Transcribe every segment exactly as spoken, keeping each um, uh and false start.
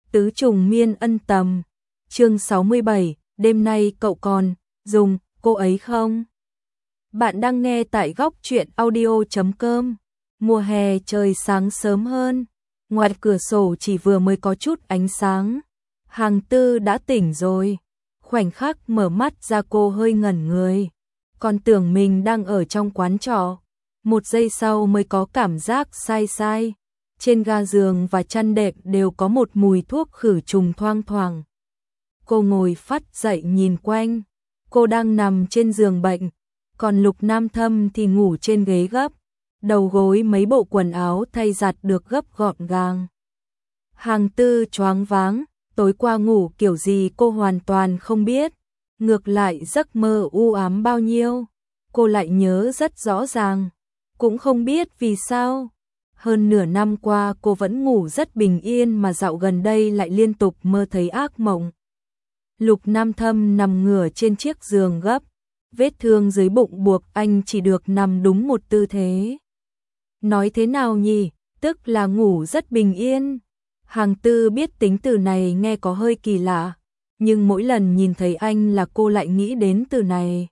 Tứ trùng miên ân tầm. Chương sáu mươi bảy, đêm nay cậu còn dùng cô ấy không? Bạn đang nghe tại góc truyện audio chấm com. Mùa hè trời sáng sớm hơn, ngoài cửa sổ chỉ vừa mới có chút ánh sáng. Hàng Tư đã tỉnh rồi. Khoảnh khắc mở mắt ra cô hơi ngẩn người, còn tưởng mình đang ở trong quán trọ. Một giây sau mới có cảm giác sai sai. Trên ga giường và chăn đệm đều có một mùi thuốc khử trùng thoang thoảng. Cô ngồi phắt dậy nhìn quanh. Cô đang nằm trên giường bệnh, còn Lục Nam Thâm thì ngủ trên ghế gấp. Đầu gối mấy bộ quần áo thay giặt được gấp gọn gàng. Hàng Tư choáng váng, tối qua ngủ kiểu gì cô hoàn toàn không biết. Ngược lại giấc mơ u ám bao nhiêu, cô lại nhớ rất rõ ràng. Cũng không biết vì sao, hơn nửa năm qua cô vẫn ngủ rất bình yên mà dạo gần đây lại liên tục mơ thấy ác mộng. Lục Nam Thâm nằm ngửa trên chiếc giường gấp, vết thương dưới bụng buộc anh chỉ được nằm đúng một tư thế. Nói thế nào nhỉ, tức là ngủ rất bình yên. Hàng Tư biết tính từ này nghe có hơi kỳ lạ, nhưng mỗi lần nhìn thấy anh là cô lại nghĩ đến từ này.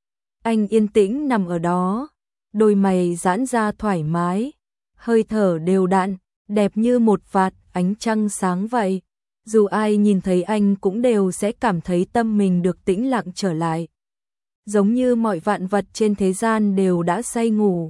Anh yên tĩnh nằm ở đó, đôi mày giãn ra thoải mái, hơi thở đều đặn, đẹp như một vạt ánh trăng sáng vậy. Dù ai nhìn thấy anh cũng đều sẽ cảm thấy tâm mình được tĩnh lặng trở lại. Giống như mọi vạn vật trên thế gian đều đã say ngủ.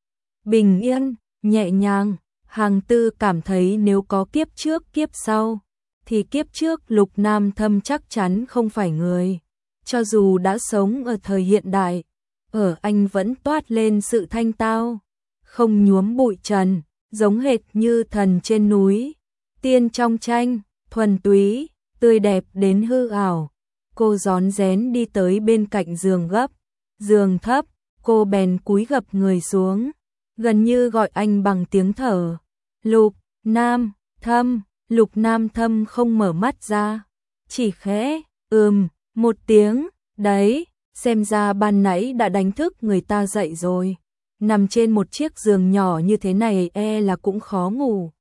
Bình yên, nhẹ nhàng, Hàng Tư cảm thấy nếu có kiếp trước kiếp sau, thì kiếp trước Lục Nam Thâm chắc chắn không phải người. Cho dù đã sống ở thời hiện đại, ở anh vẫn toát lên sự thanh tao, không nhuốm bụi trần, giống hệt như thần trên núi. Tiên trong tranh, thuần túy, tươi đẹp đến hư ảo. Cô rón rén đi tới bên cạnh giường gấp, giường thấp, cô bèn cúi gập người xuống, gần như gọi anh bằng tiếng thở. Lục Nam Thâm. Lục Nam Thâm không mở mắt ra, chỉ khẽ ừm một tiếng. Đấy, xem ra ban nãy đã đánh thức người ta dậy rồi. Nằm trên một chiếc giường nhỏ như thế này e là cũng khó ngủ.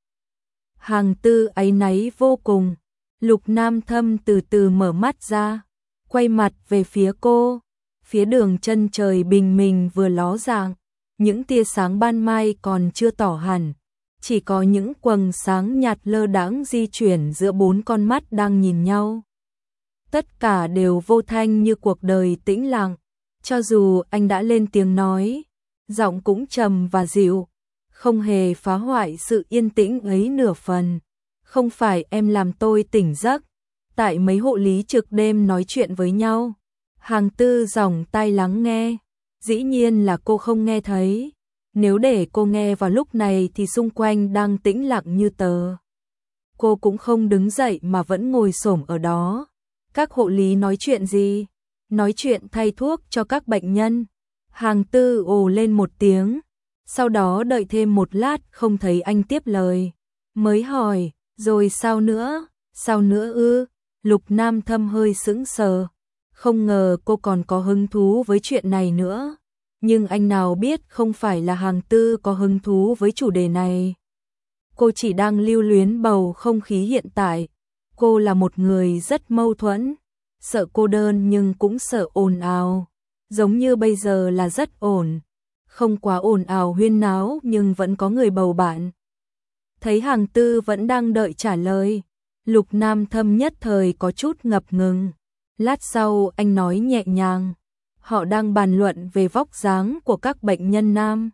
Hàng Tư áy náy vô cùng. Lục Nam Thâm từ từ mở mắt ra, quay mặt về phía cô. Phía đường chân trời bình minh vừa ló dạng, những tia sáng ban mai còn chưa tỏ hẳn, chỉ có những quầng sáng nhạt lơ đãng di chuyển giữa bốn con mắt đang nhìn nhau. Tất cả đều vô thanh như cuộc đời tĩnh lặng. Cho dù anh đã lên tiếng nói, giọng cũng trầm và dịu, không hề phá hoại sự yên tĩnh ấy nửa phần. Không phải em làm tôi tỉnh giấc, tại mấy hộ lý trực đêm nói chuyện với nhau. Hàng Tư dòng tai lắng nghe, dĩ nhiên là cô không nghe thấy. Nếu để cô nghe vào lúc này thì xung quanh đang tĩnh lặng như tờ. Cô cũng không đứng dậy mà vẫn ngồi xổm ở đó. Các hộ lý nói chuyện gì? Nói chuyện thay thuốc cho các bệnh nhân. Hàng Tư ồ lên một tiếng, sau đó đợi thêm một lát không thấy anh tiếp lời, mới hỏi, rồi sao nữa? Sao nữa ư? Lục Nam Thâm hơi sững sờ, không ngờ cô còn có hứng thú với chuyện này nữa. Nhưng anh nào biết không phải là Hàng Tư có hứng thú với chủ đề này. Cô chỉ đang lưu luyến bầu không khí hiện tại. Cô là một người rất mâu thuẫn, sợ cô đơn nhưng cũng sợ ồn ào. Giống như bây giờ là rất ổn, không quá ồn ào huyên náo nhưng vẫn có người bầu bạn. Thấy Hàng Tư vẫn đang đợi trả lời, Lục Nam Thâm nhất thời có chút ngập ngừng. Lát sau anh nói nhẹ nhàng, họ đang bàn luận về vóc dáng của các bệnh nhân nam.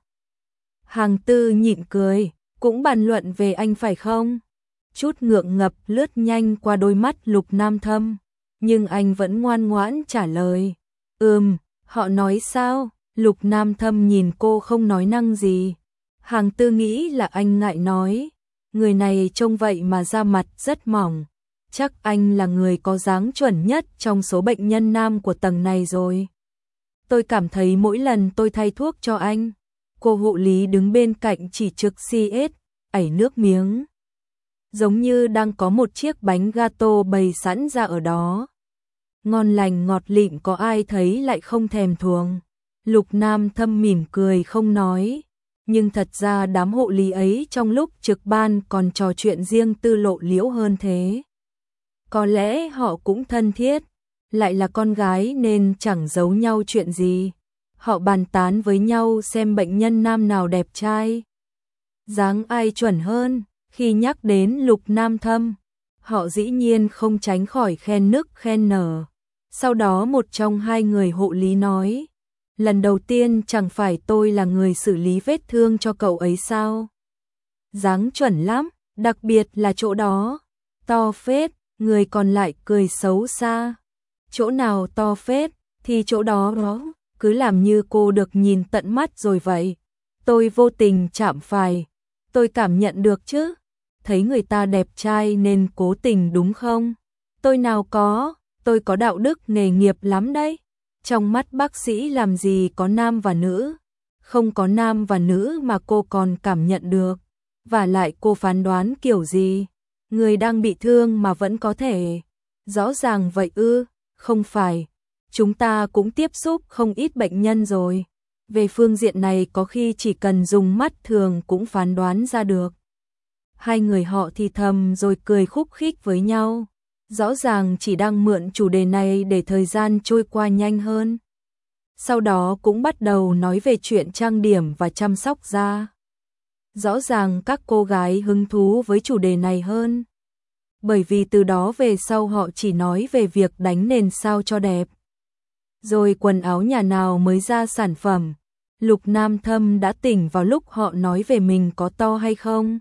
Hàng Tư nhịn cười, cũng bàn luận về anh phải không? Chút ngượng ngập lướt nhanh qua đôi mắt Lục Nam Thâm, nhưng anh vẫn ngoan ngoãn trả lời. Ừm, họ nói sao? Lục Nam Thâm nhìn cô không nói năng gì. Hàng Tư nghĩ là anh ngại nói. Người này trông vậy mà da mặt rất mỏng. Chắc anh là người có dáng chuẩn nhất trong số bệnh nhân nam của tầng này rồi. Tôi cảm thấy mỗi lần tôi thay thuốc cho anh, cô hộ lý đứng bên cạnh chỉ trực xê ét, ảy nước miếng. Giống như đang có một chiếc bánh gato bày sẵn ra ở đó. Ngon lành ngọt lịm có ai thấy lại không thèm thuồng. Lục Nam Thâm mỉm cười không nói. Nhưng thật ra đám hộ lý ấy trong lúc trực ban còn trò chuyện riêng tư lộ liễu hơn thế. Có lẽ họ cũng thân thiết, lại là con gái nên chẳng giấu nhau chuyện gì. Họ bàn tán với nhau xem bệnh nhân nam nào đẹp trai, dáng ai chuẩn hơn. Khi nhắc đến Lục Nam Thâm, họ dĩ nhiên không tránh khỏi khen nức khen nở. Sau đó một trong hai người hộ lý nói, lần đầu tiên chẳng phải tôi là người xử lý vết thương cho cậu ấy sao? Dáng chuẩn lắm, đặc biệt là chỗ đó, to phết. Người còn lại cười xấu xa. Chỗ nào to phết thì chỗ đó đó, cứ làm như cô được nhìn tận mắt rồi vậy. Tôi vô tình chạm phải, tôi cảm nhận được chứ. Thấy người ta đẹp trai nên cố tình đúng không? Tôi nào có, tôi có đạo đức nghề nghiệp lắm đấy. Trong mắt bác sĩ làm gì có nam và nữ, không có nam và nữ mà cô còn cảm nhận được. Và lại cô phán đoán kiểu gì? Người đang bị thương mà vẫn có thể. Rõ ràng vậy ư? Không phải. Chúng ta cũng tiếp xúc không ít bệnh nhân rồi. Về phương diện này có khi chỉ cần dùng mắt thường cũng phán đoán ra được. Hai người họ thì thầm rồi cười khúc khích với nhau. Rõ ràng chỉ đang mượn chủ đề này để thời gian trôi qua nhanh hơn. Sau đó cũng bắt đầu nói về chuyện trang điểm và chăm sóc da. Rõ ràng các cô gái hứng thú với chủ đề này hơn. Bởi vì từ đó về sau họ chỉ nói về việc đánh nền sao cho đẹp. Rồi quần áo nhà nào mới ra sản phẩm. Lục Nam Thâm đã tỉnh vào lúc họ nói về mình có to hay không.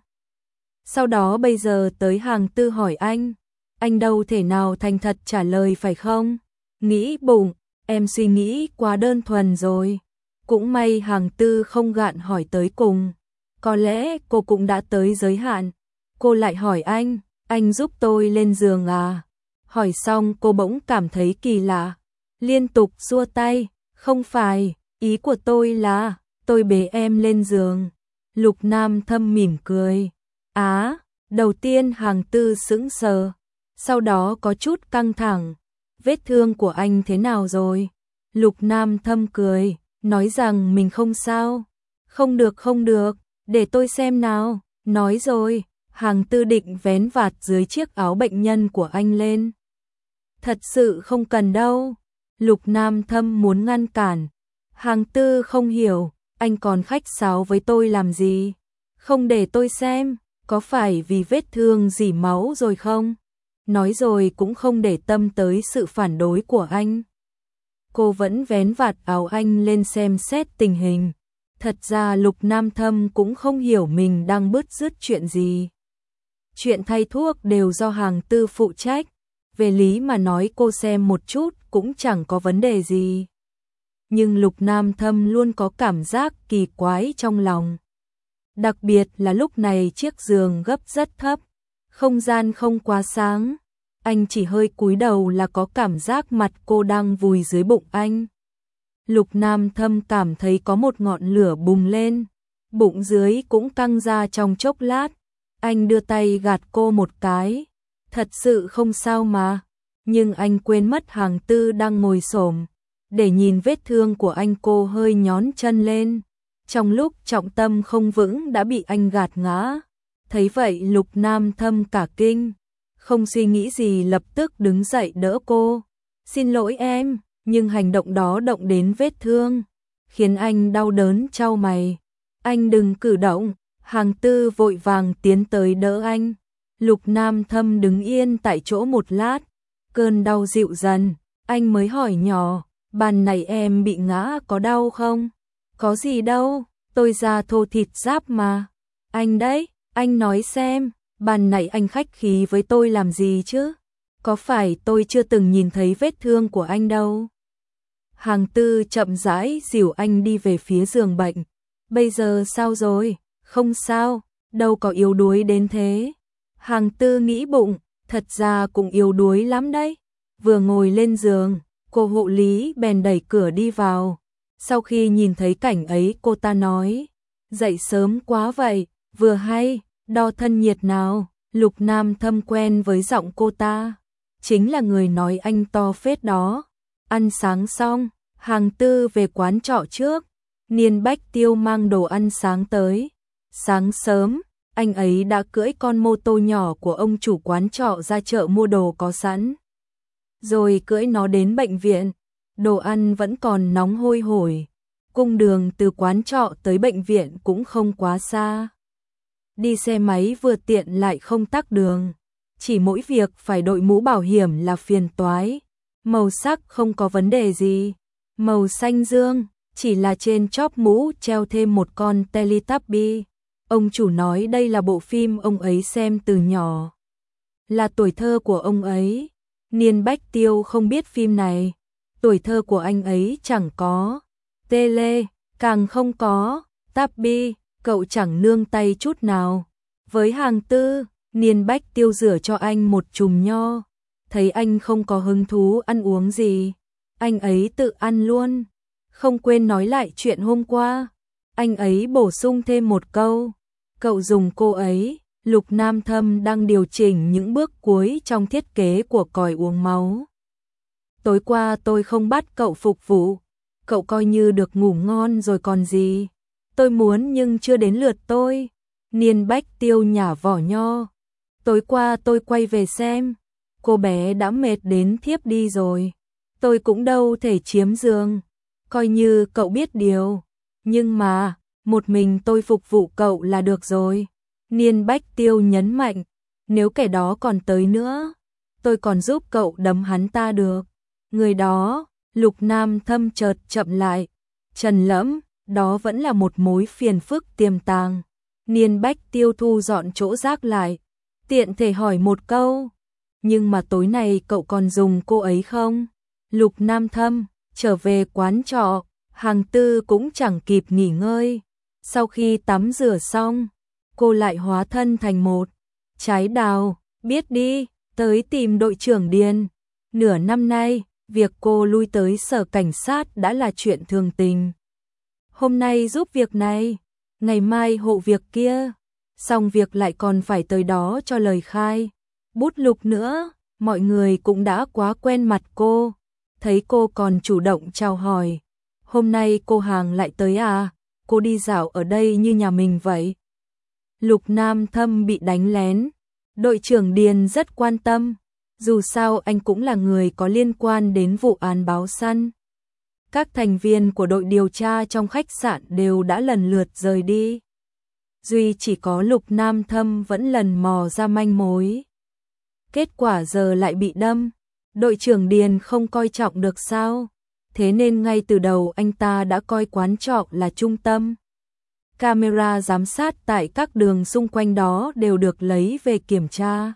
Sau đó bây giờ tới hàng tư hỏi anh. Anh đâu thể nào thành thật trả lời phải không? Nghĩ bụng, em suy nghĩ quá đơn thuần rồi. Cũng may hàng tư không gạn hỏi tới cùng. Có lẽ cô cũng đã tới giới hạn. Cô lại hỏi anh, anh giúp tôi lên giường à? Hỏi xong cô bỗng cảm thấy kỳ lạ. Liên tục xua tay, không phải, ý của tôi là, tôi bế em lên giường. Lục Nam Thâm mỉm cười. Á, đầu tiên hàng tư sững sờ. Sau đó có chút căng thẳng. Vết thương của anh thế nào rồi? Lục Nam Thâm cười, nói rằng mình không sao. Không được không được, để tôi xem nào. Nói rồi, hàng tư định vén vạt dưới chiếc áo bệnh nhân của anh lên. Thật sự không cần đâu. Lục Nam Thâm muốn ngăn cản. Hàng tư không hiểu, anh còn khách sáo với tôi làm gì? Không để tôi xem, có phải vì vết thương dỉ máu rồi không? Nói rồi cũng không để tâm tới sự phản đối của anh. Cô vẫn vén vạt áo anh lên xem xét tình hình. Thật ra Lục Nam Thâm cũng không hiểu mình đang bứt rứt chuyện gì. Chuyện thay thuốc đều do hàng tư phụ trách. Về lý mà nói cô xem một chút cũng chẳng có vấn đề gì. Nhưng Lục Nam Thâm luôn có cảm giác kỳ quái trong lòng. Đặc biệt là lúc này chiếc giường gấp rất thấp, không gian không quá sáng. Anh chỉ hơi cúi đầu là có cảm giác mặt cô đang vùi dưới bụng anh. Lục Nam Thâm cảm thấy có một ngọn lửa bùng lên, bụng dưới cũng căng ra trong chốc lát. Anh đưa tay gạt cô một cái. Thật sự không sao mà. Nhưng anh quên mất hàng tư đang ngồi xổm để nhìn vết thương của anh. Cô hơi nhón chân lên. Trong lúc trọng tâm không vững đã bị anh gạt ngã. Thấy vậy Lục Nam Thâm cả kinh. Không suy nghĩ gì lập tức đứng dậy đỡ cô. Xin lỗi em, nhưng hành động đó động đến vết thương, khiến anh đau đớn chau mày. Anh đừng cử động. Hàng tư vội vàng tiến tới đỡ anh. Lục Nam Thâm đứng yên tại chỗ một lát. Cơn đau dịu dần. Anh mới hỏi nhỏ, bàn này em bị ngã có đau không? Có gì đâu, tôi da thô thịt giáp mà. Anh đấy, anh nói xem, bàn này anh khách khí với tôi làm gì chứ? Có phải tôi chưa từng nhìn thấy vết thương của anh đâu? Hàng tư chậm rãi dìu anh đi về phía giường bệnh. Bây giờ sao rồi? Không sao, đâu có yếu đuối đến thế. Hàng tư nghĩ bụng, thật ra cũng yếu đuối lắm đấy. Vừa ngồi lên giường, cô hộ lý bèn đẩy cửa đi vào. Sau khi nhìn thấy cảnh ấy cô ta nói, dậy sớm quá vậy, vừa hay, đo thân nhiệt nào. Lục Nam Thâm quen với giọng cô ta, chính là người nói anh to phết đó. Ăn sáng xong, hàng tư về quán trọ trước. Niên Bách Tiêu mang đồ ăn sáng tới. Sáng sớm, anh ấy đã cưỡi con mô tô nhỏ của ông chủ quán trọ ra chợ mua đồ có sẵn. Rồi cưỡi nó đến bệnh viện. Đồ ăn vẫn còn nóng hôi hổi. Cung đường từ quán trọ tới bệnh viện cũng không quá xa. Đi xe máy vừa tiện lại không tắc đường. Chỉ mỗi việc phải đội mũ bảo hiểm là phiền toái. Màu sắc không có vấn đề gì. Màu xanh dương, chỉ là trên chóp mũ treo thêm một con Teletubby. Ông chủ nói đây là bộ phim ông ấy xem từ nhỏ. Là tuổi thơ của ông ấy. Niên Bách Tiêu không biết phim này. Tuổi thơ của anh ấy chẳng có tele, càng không có Tubby, cậu chẳng nương tay chút nào. Với hàng tư, Niên Bách Tiêu rửa cho anh một chùm nho. Thấy anh không có hứng thú ăn uống gì, anh ấy tự ăn luôn. Không quên nói lại chuyện hôm qua. Anh ấy bổ sung thêm một câu. Cậu dùng cô ấy. Lục Nam Thâm đang điều chỉnh những bước cuối trong thiết kế của còi uống máu. Tối qua tôi không bắt cậu phục vụ. Cậu coi như được ngủ ngon rồi còn gì. Tôi muốn nhưng chưa đến lượt tôi. Niên Bách Tiêu nhả vỏ nho. Tối qua tôi quay về xem. Cô bé đã mệt đến thiếp đi rồi. Tôi cũng đâu thể chiếm giường. Coi như cậu biết điều. Nhưng mà, một mình tôi phục vụ cậu là được rồi. Niên Bách Tiêu nhấn mạnh. Nếu kẻ đó còn tới nữa, tôi còn giúp cậu đấm hắn ta được. Người đó, Lục Nam Thâm chợt chậm lại. Trần Lẫm, đó vẫn là một mối phiền phức tiềm tàng. Niên Bách Tiêu thu dọn chỗ rác lại. Tiện thể hỏi một câu. Nhưng mà tối nay cậu còn dùng cô ấy không? Lục Nam Thâm, trở về quán trọ, hàng tư cũng chẳng kịp nghỉ ngơi. Sau khi tắm rửa xong, cô lại hóa thân thành một trái đào, biết đi, tới tìm đội trưởng Điền. Nửa năm nay, việc cô lui tới sở cảnh sát đã là chuyện thường tình. Hôm nay giúp việc này, ngày mai hộ việc kia, xong việc lại còn phải tới đó cho lời khai. Bút lục nữa, mọi người cũng đã quá quen mặt cô, thấy cô còn chủ động chào hỏi. Hôm nay cô hàng lại tới à, cô đi dạo ở đây như nhà mình vậy. Lục Nam Thâm bị đánh lén, đội trưởng Điền rất quan tâm, dù sao anh cũng là người có liên quan đến vụ án báo săn. Các thành viên của đội điều tra trong khách sạn đều đã lần lượt rời đi. Duy chỉ có Lục Nam Thâm vẫn lần mò ra manh mối. Kết quả giờ lại bị đâm. Đội trưởng Điền không coi trọng được sao? Thế nên ngay từ đầu anh ta đã coi quán trọ là trung tâm. Camera giám sát tại các đường xung quanh đó đều được lấy về kiểm tra.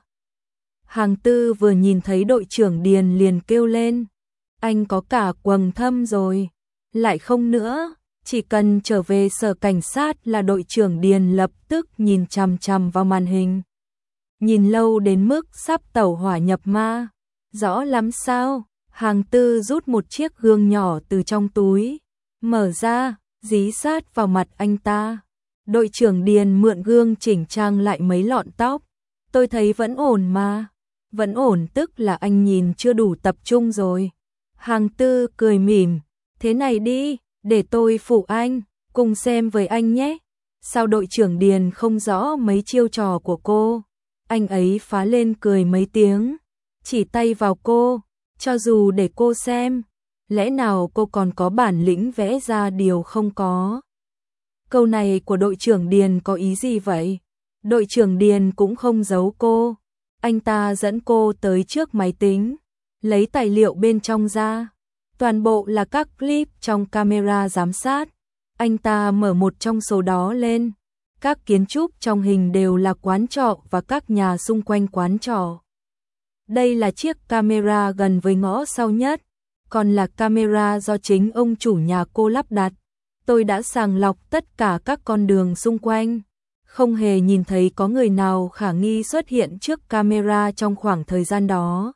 Hàng tư vừa nhìn thấy đội trưởng Điền liền kêu lên. Anh có cả quầng thâm rồi. Lại không nữa, chỉ cần trở về sở cảnh sát là đội trưởng Điền lập tức nhìn chằm chằm vào màn hình. Nhìn lâu đến mức sắp tẩu hỏa nhập ma. Rõ lắm sao? Hàng tư rút một chiếc gương nhỏ từ trong túi, mở ra, dí sát vào mặt anh ta. Đội trưởng Điền mượn gương chỉnh trang lại mấy lọn tóc. Tôi thấy vẫn ổn mà. Vẫn ổn tức là anh nhìn chưa đủ tập trung rồi. Hàng tư cười mỉm. Thế này đi, để tôi phụ anh, cùng xem với anh nhé. Sao đội trưởng Điền không rõ mấy chiêu trò của cô? Anh ấy phá lên cười mấy tiếng, chỉ tay vào cô, cho dù để cô xem, lẽ nào cô còn có bản lĩnh vẽ ra điều không có. Câu này của đội trưởng Điền có ý gì vậy? Đội trưởng Điền cũng không giấu cô, anh ta dẫn cô tới trước máy tính, lấy tài liệu bên trong ra, toàn bộ là các clip trong camera giám sát. Anh ta mở một trong số đó lên. Các kiến trúc trong hình đều là quán trọ và các nhà xung quanh quán trọ. Đây là chiếc camera gần với ngõ sau nhất, còn là camera do chính ông chủ nhà cô lắp đặt. Tôi đã sàng lọc tất cả các con đường xung quanh, không hề nhìn thấy có người nào khả nghi xuất hiện trước camera trong khoảng thời gian đó.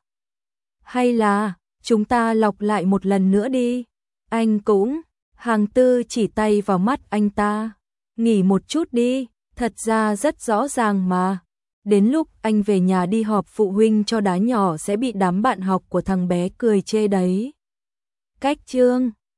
Hay là, chúng ta lọc lại một lần nữa đi. Anh cũng, hàng tư chỉ tay vào mắt anh ta. Nghỉ một chút đi, thật ra rất rõ ràng mà. Đến lúc anh về nhà đi họp phụ huynh cho đá nhỏ sẽ bị đám bạn học của thằng bé cười chê đấy. Cách chương